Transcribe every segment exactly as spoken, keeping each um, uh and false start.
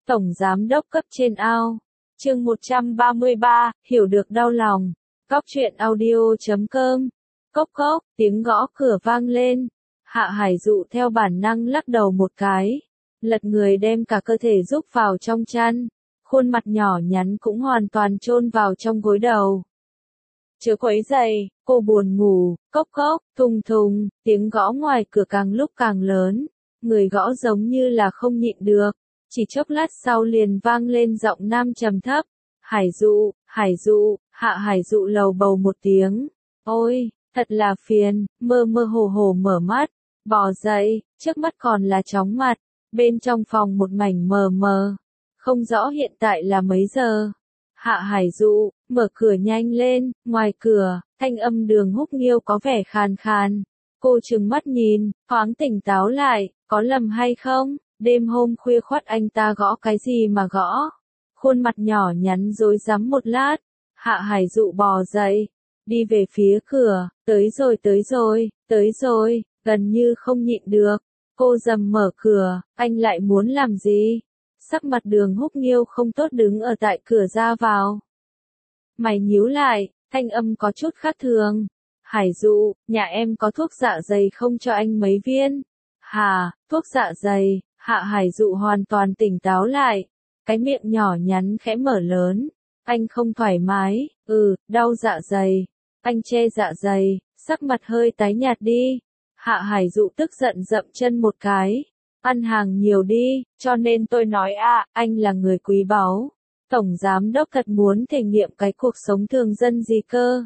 Tổng Giám đốc cấp trên ao. Chương một trăm ba mươi ba, hiểu được đau lòng. Cóc truyện audio chấm com. Cốc cốc, tiếng gõ cửa vang lên. Hạ Hải Dụ theo bản năng lắc đầu một cái. Lật người đem cả cơ thể rúc vào trong chăn. Khuôn mặt nhỏ nhắn cũng hoàn toàn chôn vào trong gối đầu. Chớ quấy giày, cô buồn ngủ. Cốc cốc, thùng thùng, tiếng gõ ngoài cửa càng lúc càng lớn. Người gõ giống như là không nhịn được. Chỉ chốc lát sau liền vang lên giọng nam trầm thấp. Hải Dụ, Hải Dụ, Hạ Hải Dụ lầu bầu một tiếng. Ôi, thật là phiền, mơ mơ hồ hồ mở mắt, bò dậy, trước mắt còn là chóng mặt, bên trong phòng một mảnh mờ mờ. Không rõ hiện tại là mấy giờ. Hạ Hải Dụ, mở cửa nhanh lên, ngoài cửa, thanh âm Đường Húc Nghiêu có vẻ khàn khàn. Cô trừng mắt nhìn, thoáng tỉnh táo lại, có lầm hay không? Đêm hôm khuya khoắt anh ta gõ cái gì mà gõ? Khuôn mặt nhỏ nhắn rối rắm một lát. Hạ Hải Dụ bò dậy, đi về phía cửa, tới rồi tới rồi, tới rồi, gần như không nhịn được. Cô dầm mở cửa, anh lại muốn làm gì? Sắc mặt Đường Húc Nghiêu không tốt đứng ở tại cửa ra vào. Mày nhíu lại, thanh âm có chút khác thường. Hải Dụ, nhà em có thuốc dạ dày không cho anh mấy viên? Hà, thuốc dạ dày. Hạ Hải Dụ hoàn toàn tỉnh táo lại. Cái miệng nhỏ nhắn khẽ mở lớn. Anh không thoải mái, ừ, đau dạ dày. Anh che dạ dày, sắc mặt hơi tái nhạt đi. Hạ Hải Dụ tức giận dậm chân một cái. Ăn hàng nhiều đi, cho nên tôi nói à, anh là người quý báu. Tổng Giám đốc thật muốn thể nghiệm cái cuộc sống thường dân gì cơ.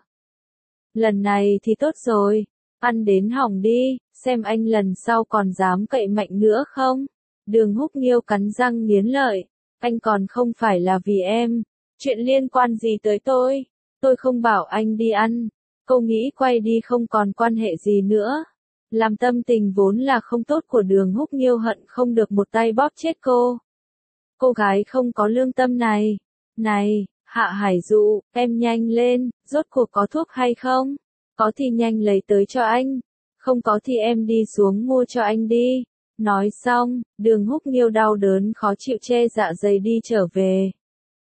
Lần này thì tốt rồi, ăn đến hỏng đi, xem anh lần sau còn dám cậy mạnh nữa không. Đường Húc Nghiêu cắn răng nghiến lợi, anh còn không phải là vì em, chuyện liên quan gì tới tôi, tôi không bảo anh đi ăn, cô nghĩ quay đi không còn quan hệ gì nữa. Làm tâm tình vốn là không tốt của Đường Húc Nghiêu hận không được một tay bóp chết cô. Cô gái không có lương tâm này, này, Hạ Hải Dụ, em nhanh lên, rốt cuộc có thuốc hay không? Có thì nhanh lấy tới cho anh, không có thì em đi xuống mua cho anh đi. Nói xong, Đường Húc Nghiêu đau đớn khó chịu che dạ dày đi trở về.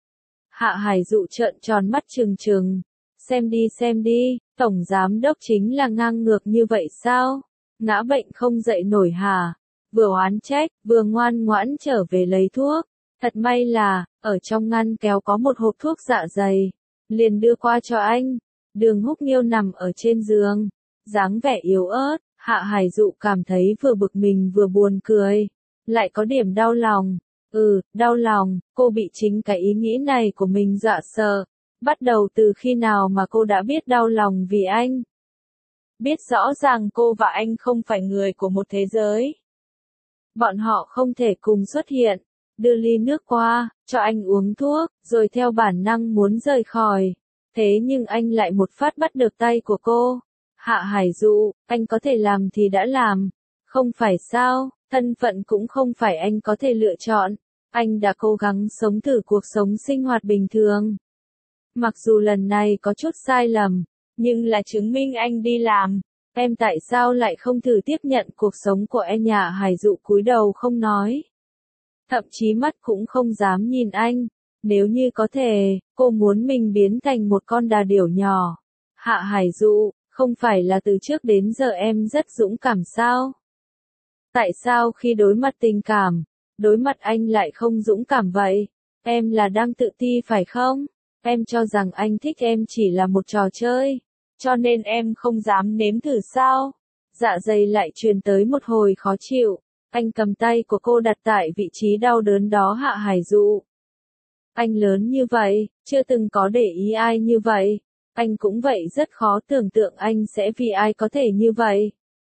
Hạ Hải Dụ trợn tròn mắt trừng trừng. Xem đi xem đi, Tổng Giám đốc chính là ngang ngược như vậy sao? Ngã bệnh không dậy nổi hả? Vừa oán trách, vừa ngoan ngoãn trở về lấy thuốc. Thật may là, ở trong ngăn kéo có một hộp thuốc dạ dày. Liền đưa qua cho anh. Đường Húc Nghiêu nằm ở trên giường. Dáng vẻ yếu ớt. Hạ Hải Dụ cảm thấy vừa bực mình vừa buồn cười, lại có điểm đau lòng. Ừ, đau lòng, cô bị chính cái ý nghĩ này của mình dọa sợ. Bắt đầu từ khi nào mà cô đã biết đau lòng vì anh? Biết rõ ràng cô và anh không phải người của một thế giới. Bọn họ không thể cùng xuất hiện, đưa ly nước qua, cho anh uống thuốc, rồi theo bản năng muốn rời khỏi. Thế nhưng anh lại một phát bắt được tay của cô. Hạ Hải Dụ, anh có thể làm thì đã làm. Không phải sao, thân phận cũng không phải anh có thể lựa chọn. Anh đã cố gắng sống thử cuộc sống sinh hoạt bình thường. Mặc dù lần này có chút sai lầm, nhưng là chứng minh anh đi làm. Em tại sao lại không thử tiếp nhận cuộc sống của em? Nhà Hải Dụ cúi đầu không nói. Thậm chí mắt cũng không dám nhìn anh. Nếu như có thể, cô muốn mình biến thành một con đà điểu nhỏ. Hạ Hải Dụ, không phải là từ trước đến giờ em rất dũng cảm sao? Tại sao khi đối mặt tình cảm, đối mặt anh lại không dũng cảm vậy? Em là đang tự ti phải không? Em cho rằng anh thích em chỉ là một trò chơi, cho nên em không dám nếm thử sao? Dạ dày lại truyền tới một hồi khó chịu. Anh cầm tay của cô đặt tại vị trí đau đớn đó. Hạ Hải Dụ, anh lớn như vậy, chưa từng có để ý ai như vậy. Anh cũng vậy, rất khó tưởng tượng anh sẽ vì ai có thể như vậy.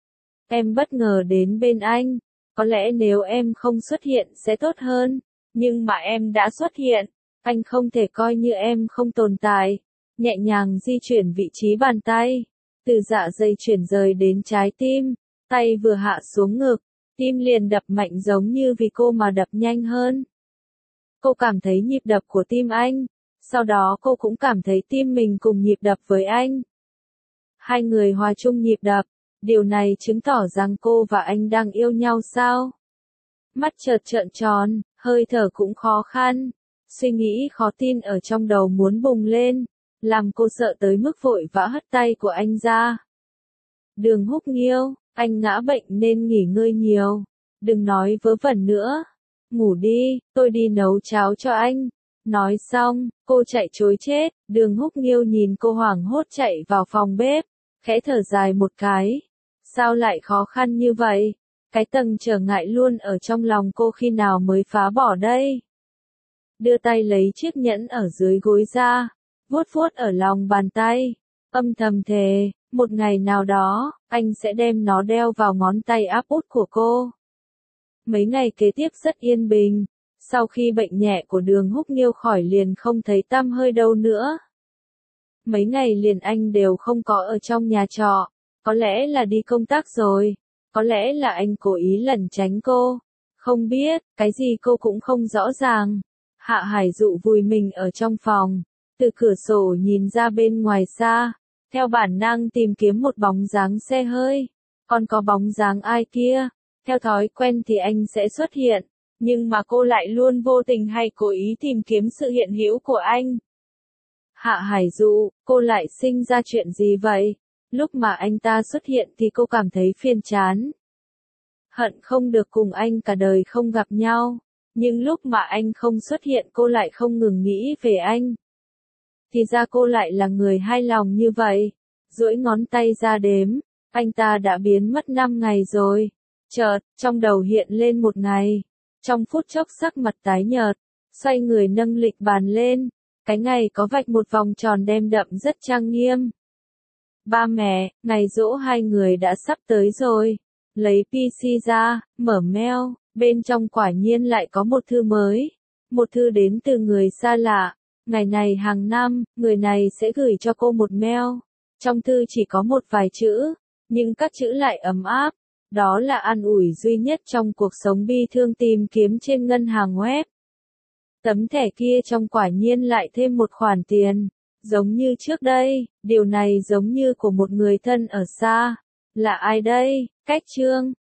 Em bất ngờ đến bên anh, có lẽ nếu em không xuất hiện sẽ tốt hơn, nhưng mà em đã xuất hiện, anh không thể coi như em không tồn tại. Nhẹ nhàng di chuyển vị trí bàn tay, từ dạ dày chuyển rời đến trái tim, tay vừa hạ xuống ngực, tim liền đập mạnh giống như vì cô mà đập nhanh hơn. Cô cảm thấy nhịp đập của tim anh. Sau đó cô cũng cảm thấy tim mình cùng nhịp đập với anh. Hai người hòa chung nhịp đập, điều này chứng tỏ rằng cô và anh đang yêu nhau sao? Mắt chợt trợn tròn, hơi thở cũng khó khăn, suy nghĩ khó tin ở trong đầu muốn bùng lên, làm cô sợ tới mức vội vã hất tay của anh ra. Đường Húc Nghiêu, anh ngã bệnh nên nghỉ ngơi nhiều, đừng nói vớ vẩn nữa, ngủ đi, tôi đi nấu cháo cho anh. Nói xong, cô chạy trối chết, Đường Húc Nghiêu nhìn cô hoảng hốt chạy vào phòng bếp, khẽ thở dài một cái. Sao lại khó khăn như vậy? Cái tầng trở ngại luôn ở trong lòng cô khi nào mới phá bỏ đây? Đưa tay lấy chiếc nhẫn ở dưới gối ra, vuốt vuốt ở lòng bàn tay, âm thầm thề, một ngày nào đó, anh sẽ đem nó đeo vào ngón tay áp út của cô. Mấy ngày kế tiếp rất yên bình, sau khi bệnh nhẹ của Đường Húc Nghiêu khỏi liền không thấy tăm hơi đâu nữa. Mấy ngày liền anh đều không có ở trong nhà trọ, có lẽ là đi công tác rồi, có lẽ là anh cố ý lẩn tránh cô, không biết, cái gì cô cũng không rõ ràng. Hạ Hải Dụ vùi mình ở trong phòng, từ cửa sổ nhìn ra bên ngoài xa, theo bản năng tìm kiếm một bóng dáng xe hơi, còn có bóng dáng ai kia, theo thói quen thì anh sẽ xuất hiện, nhưng mà cô lại luôn vô tình hay cố ý tìm kiếm sự hiện hữu của anh. Hạ Hải Dụ, cô lại sinh ra chuyện gì vậy? Lúc mà anh ta xuất hiện thì cô cảm thấy phiền chán. Hận không được cùng anh cả đời không gặp nhau, nhưng lúc mà anh không xuất hiện cô lại không ngừng nghĩ về anh. Thì ra cô lại là người hai lòng như vậy. Duỗi ngón tay ra đếm, anh ta đã biến mất năm ngày rồi. Chợt, trong đầu hiện lên một ngày. Trong phút chốc sắc mặt tái nhợt, xoay người nâng lịch bàn lên. Cái ngày có vạch một vòng tròn đen đậm rất trang nghiêm. Ba mẹ, ngày giỗ hai người đã sắp tới rồi. Lấy pê xê ra, mở mail, bên trong quả nhiên lại có một thư mới. Một thư đến từ người xa lạ. Ngày này hàng năm, người này sẽ gửi cho cô một mail. Trong thư chỉ có một vài chữ, nhưng các chữ lại ấm áp. Đó là an ủi duy nhất trong cuộc sống bi thương tìm kiếm trên ngân hàng web. Tấm thẻ kia trong quả nhiên lại thêm một khoản tiền. Giống như trước đây, điều này giống như của một người thân ở xa. Là ai đây? Cách chương.